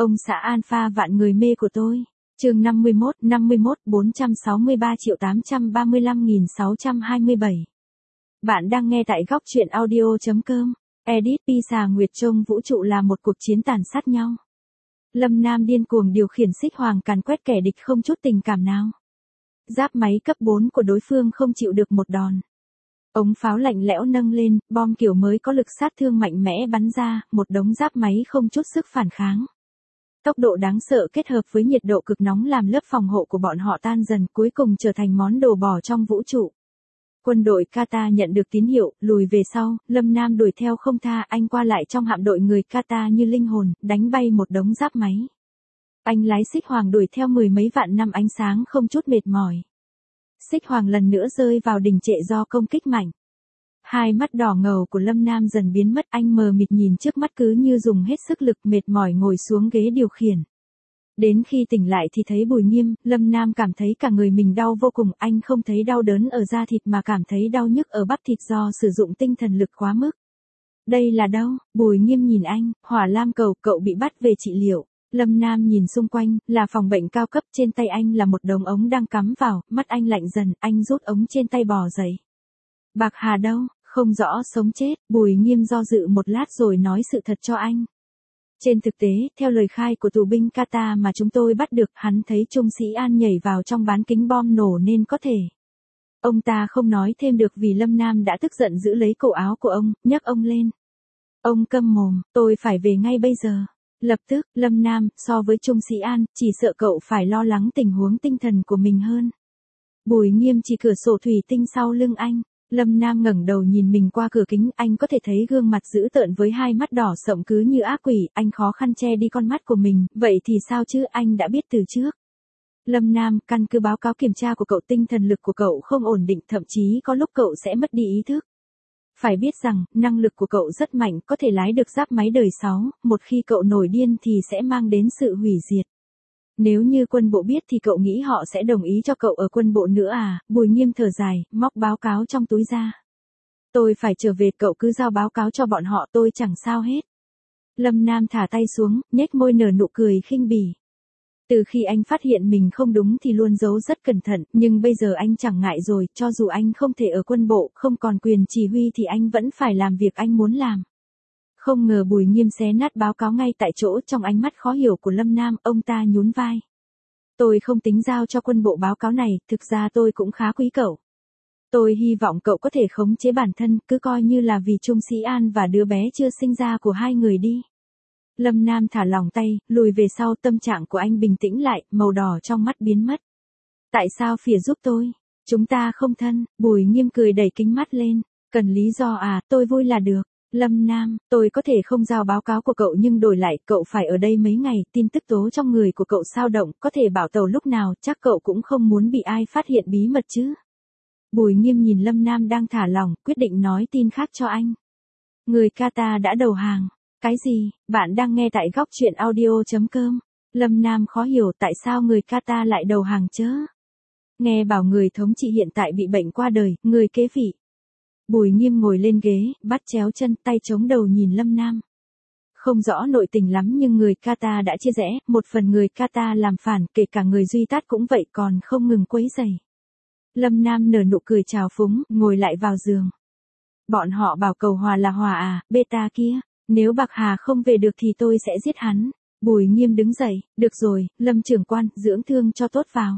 Ông xã alpha vạn người mê của tôi. Chương 51, 465.835.627. Bạn đang nghe tại góc truyện audio.com. Edit Pisa Nguyệt Trông vũ trụ là một cuộc chiến tàn sát nhau. Lâm Nam điên cuồng điều khiển xích hoàng càn quét kẻ địch không chút tình cảm nào. Giáp máy cấp 4 của đối phương không chịu được một đòn. Ống pháo lạnh lẽo nâng lên, bom kiểu mới có lực sát thương mạnh mẽ bắn ra, một đống giáp máy không chút sức phản kháng. Tốc độ đáng sợ kết hợp với nhiệt độ cực nóng làm lớp phòng hộ của bọn họ tan dần, cuối cùng trở thành món đồ bỏ trong vũ trụ. Quân đội Qatar nhận được tín hiệu, lùi về sau, Lâm Nam đuổi theo không tha, anh qua lại trong hạm đội người Qatar như linh hồn, đánh bay một đống giáp máy. Anh lái xích hoàng đuổi theo mười mấy vạn năm ánh sáng không chút mệt mỏi. Xích hoàng lần nữa rơi vào đình trệ do công kích mạnh. Hai mắt đỏ ngầu của Lâm Nam dần biến mất, anh mờ mịt nhìn trước mắt cứ như dùng hết sức lực, mệt mỏi ngồi xuống ghế điều khiển. Đến khi tỉnh lại thì thấy Bùi Nghiêm, Lâm Nam cảm thấy cả người mình đau vô cùng, anh không thấy đau đớn ở da thịt mà cảm thấy đau nhức ở bắp thịt do sử dụng tinh thần lực quá mức. Đây là đâu? Bùi Nghiêm nhìn anh, Hỏa Lam cầu, cậu bị bắt về trị liệu. Lâm Nam nhìn xung quanh, là phòng bệnh cao cấp, trên tay anh là một đống ống đang cắm vào, mắt anh lạnh dần, anh rút ống trên tay bò dậy. Bạc Hà đâu? Không rõ sống chết, Bùi Nghiêm do dự một lát rồi nói sự thật cho anh. Trên thực tế, theo lời khai của tù binh Qatar mà chúng tôi bắt được, hắn thấy Trung Sĩ An nhảy vào trong bán kính bom nổ nên có thể. Ông ta không nói thêm được vì Lâm Nam đã tức giận giữ lấy cổ áo của ông, nhấc ông lên. Ông câm mồm, tôi phải về ngay bây giờ. Lập tức, Lâm Nam, so với Trung Sĩ An, chỉ sợ cậu phải lo lắng tình huống tinh thần của mình hơn. Bùi Nghiêm chỉ cửa sổ thủy tinh sau lưng anh. Lâm Nam ngẩng đầu nhìn mình qua cửa kính, anh có thể thấy gương mặt dữ tợn với hai mắt đỏ sậm cứ như ác quỷ, anh khó khăn che đi con mắt của mình, vậy thì sao chứ, anh đã biết từ trước. Lâm Nam, căn cứ báo cáo kiểm tra của cậu, tinh thần lực của cậu không ổn định, thậm chí có lúc cậu sẽ mất đi ý thức. Phải biết rằng, năng lực của cậu rất mạnh, có thể lái được giáp máy đời 6, một khi cậu nổi điên thì sẽ mang đến sự hủy diệt. Nếu như quân bộ biết thì cậu nghĩ họ sẽ đồng ý cho cậu ở quân bộ nữa à? Bùi Nghiêm thở dài, móc báo cáo trong túi ra. Tôi phải trở về, cậu cứ giao báo cáo cho bọn họ, tôi chẳng sao hết. Lâm Nam thả tay xuống, nhếch môi nở nụ cười khinh bỉ. Từ khi anh phát hiện mình không đúng thì luôn giấu rất cẩn thận, nhưng bây giờ anh chẳng ngại rồi, cho dù anh không thể ở quân bộ, không còn quyền chỉ huy thì anh vẫn phải làm việc anh muốn làm. Không ngờ Bùi Nghiêm xé nát báo cáo ngay tại chỗ, trong ánh mắt khó hiểu của Lâm Nam, ông ta nhún vai. Tôi không tính giao cho quân bộ báo cáo này, thực ra tôi cũng khá quý cậu. Tôi hy vọng cậu có thể khống chế bản thân, cứ coi như là vì Trung Sĩ An và đứa bé chưa sinh ra của hai người đi. Lâm Nam thả lỏng tay, lùi về sau, tâm trạng của anh bình tĩnh lại, màu đỏ trong mắt biến mất. Tại sao phìa giúp tôi? Chúng ta không thân, Bùi Nghiêm cười đẩy kính mắt lên. Cần lý do à, tôi vui là được. Lâm Nam, tôi có thể không giao báo cáo của cậu nhưng đổi lại, cậu phải ở đây mấy ngày, tin tức tố trong người của cậu sao động, có thể bảo tàu lúc nào, chắc cậu cũng không muốn bị ai phát hiện bí mật chứ. Bùi Nghiêm nhìn Lâm Nam đang thả lỏng, quyết định nói tin khác cho anh. Người Qatar đã đầu hàng. Cái gì? Bạn đang nghe tại góc truyện audio.com. Lâm Nam khó hiểu tại sao người Qatar lại đầu hàng chớ. Nghe bảo người thống trị hiện tại bị bệnh qua đời, người kế vị. Bùi Nghiêm ngồi lên ghế, bắt chéo chân, tay chống đầu nhìn Lâm Nam. Không rõ nội tình lắm nhưng người Qatar đã chia rẽ, một phần người Qatar làm phản, kể cả người Duy Tát cũng vậy, còn không ngừng quấy rầy. Lâm Nam nở nụ cười trào phúng, ngồi lại vào giường. Bọn họ bảo cầu hòa là hòa à, beta kia, nếu Bạc Hà không về được thì tôi sẽ giết hắn. Bùi Nghiêm đứng dậy, được rồi, Lâm trưởng quan, dưỡng thương cho tốt vào.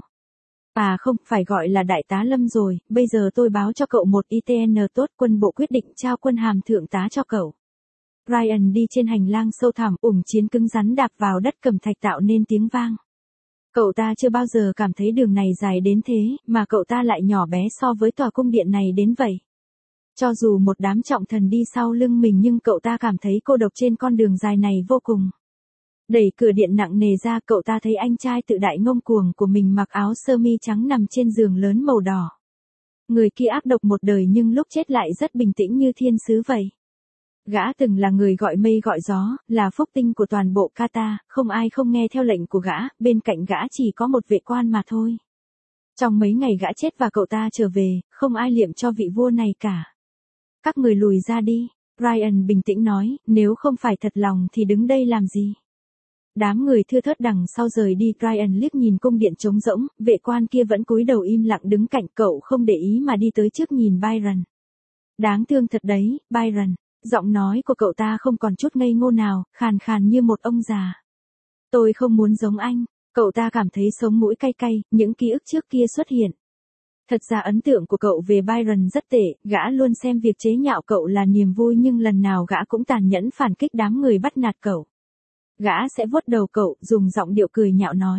À không, phải gọi là đại tá Lâm rồi, bây giờ tôi báo cho cậu một ITN tốt, quân bộ quyết định trao quân hàm thượng tá cho cậu. Ryan đi trên hành lang sâu thẳm, ủng chiến cứng rắn đạp vào đất cẩm thạch tạo nên tiếng vang. Cậu ta chưa bao giờ cảm thấy đường này dài đến thế, mà cậu ta lại nhỏ bé so với tòa cung điện này đến vậy. Cho dù một đám trọng thần đi sau lưng mình nhưng cậu ta cảm thấy cô độc trên con đường dài này vô cùng. Đẩy cửa điện nặng nề ra, cậu ta thấy anh trai tự đại ngông cuồng của mình mặc áo sơ mi trắng nằm trên giường lớn màu đỏ. Người kia ác độc một đời nhưng lúc chết lại rất bình tĩnh như thiên sứ vậy. Gã từng là người gọi mây gọi gió, là phúc tinh của toàn bộ Qatar, không ai không nghe theo lệnh của gã, bên cạnh gã chỉ có một vệ quan mà thôi. Trong mấy ngày gã chết và cậu ta trở về, không ai liệm cho vị vua này cả. Các người lùi ra đi, Ryan bình tĩnh nói, nếu không phải thật lòng thì đứng đây làm gì. Đám người thưa thớt đằng sau rời đi, Ryan liếc nhìn cung điện trống rỗng, vệ quan kia vẫn cúi đầu im lặng đứng cạnh, cậu không để ý mà đi tới trước nhìn Byron. Đáng thương thật đấy, Byron. Giọng nói của cậu ta không còn chút ngây ngô nào, khàn khàn như một ông già. Tôi không muốn giống anh. Cậu ta cảm thấy sống mũi cay cay, những ký ức trước kia xuất hiện. Thật ra ấn tượng của cậu về Byron rất tệ, gã luôn xem việc chế nhạo cậu là niềm vui nhưng lần nào gã cũng tàn nhẫn phản kích đám người bắt nạt cậu. Gã sẽ vuốt đầu cậu, dùng giọng điệu cười nhạo nói.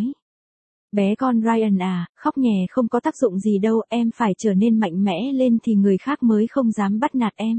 Bé con Ryan à, khóc nhè không có tác dụng gì đâu, em phải trở nên mạnh mẽ lên thì người khác mới không dám bắt nạt em.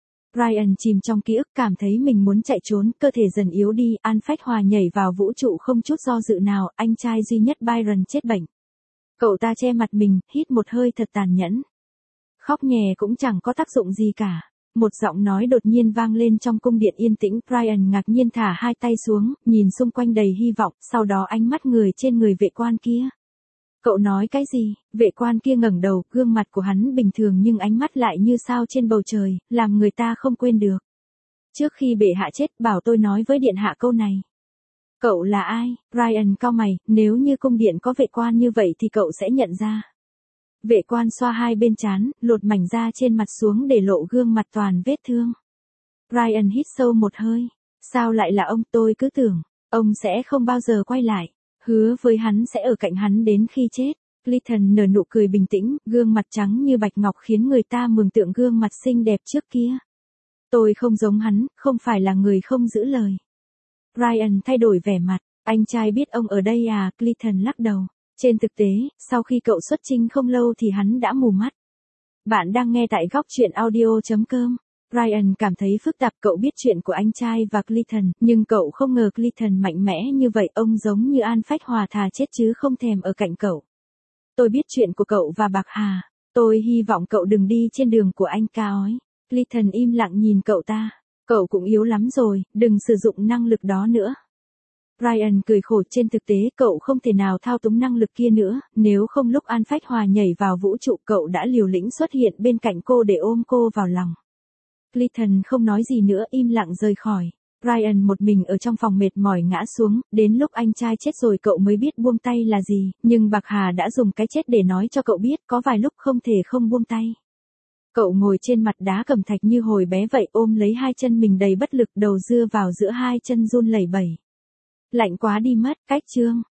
Ryan chìm trong ký ức, cảm thấy mình muốn chạy trốn, cơ thể dần yếu đi, An Phách Hòa nhảy vào vũ trụ không chút do dự nào, anh trai duy nhất Byron chết bệnh. Cậu ta che mặt mình, hít một hơi thật tàn nhẫn. Khóc nhè cũng chẳng có tác dụng gì cả. Một giọng nói đột nhiên vang lên trong cung điện yên tĩnh, Ryan ngạc nhiên thả hai tay xuống, nhìn xung quanh đầy hy vọng, sau đó ánh mắt người trên người vệ quan kia. Cậu nói cái gì? Vệ quan kia ngẩng đầu, gương mặt của hắn bình thường nhưng ánh mắt lại như sao trên bầu trời, làm người ta không quên được. Trước khi bệ hạ chết, bảo tôi nói với điện hạ câu này. Cậu là ai? Ryan cau mày, nếu như cung điện có vệ quan như vậy thì cậu sẽ nhận ra. Vệ quan xoa hai bên trán, lột mảnh da trên mặt xuống để lộ gương mặt toàn vết thương. Ryan hít sâu một hơi. Sao lại là ông? Tôi cứ tưởng, ông sẽ không bao giờ quay lại. Hứa với hắn sẽ ở cạnh hắn đến khi chết. Clayton nở nụ cười bình tĩnh, gương mặt trắng như bạch ngọc khiến người ta mường tượng gương mặt xinh đẹp trước kia. Tôi không giống hắn, không phải là người không giữ lời. Ryan thay đổi vẻ mặt, anh trai biết ông ở đây à? Clayton lắc đầu. Trên thực tế, sau khi cậu xuất chinh không lâu thì hắn đã mù mắt. Bạn đang nghe tại góc truyện audio.com. Ryan cảm thấy phức tạp, cậu biết chuyện của anh trai và Clayton, nhưng cậu không ngờ Clayton mạnh mẽ như vậy, ông giống như An Phách Hòa thà chết chứ không thèm ở cạnh cậu. Tôi biết chuyện của cậu và Bạc Hà, tôi hy vọng cậu đừng đi trên đường của anh ca ói. Clayton im lặng nhìn cậu ta, cậu cũng yếu lắm rồi, đừng sử dụng năng lực đó nữa. Ryan cười khổ, trên thực tế cậu không thể nào thao túng năng lực kia nữa, nếu không lúc An Phách Hòa nhảy vào vũ trụ cậu đã liều lĩnh xuất hiện bên cạnh cô để ôm cô vào lòng. Clayton không nói gì nữa, im lặng rời khỏi. Ryan một mình ở trong phòng mệt mỏi ngã xuống, đến lúc anh trai chết rồi cậu mới biết buông tay là gì, nhưng Bạc Hà đã dùng cái chết để nói cho cậu biết có vài lúc không thể không buông tay. Cậu ngồi trên mặt đá cẩm thạch như hồi bé vậy, ôm lấy hai chân mình đầy bất lực, đầu dưa vào giữa hai chân run lẩy bẩy. Lạnh quá đi mất, cách chương.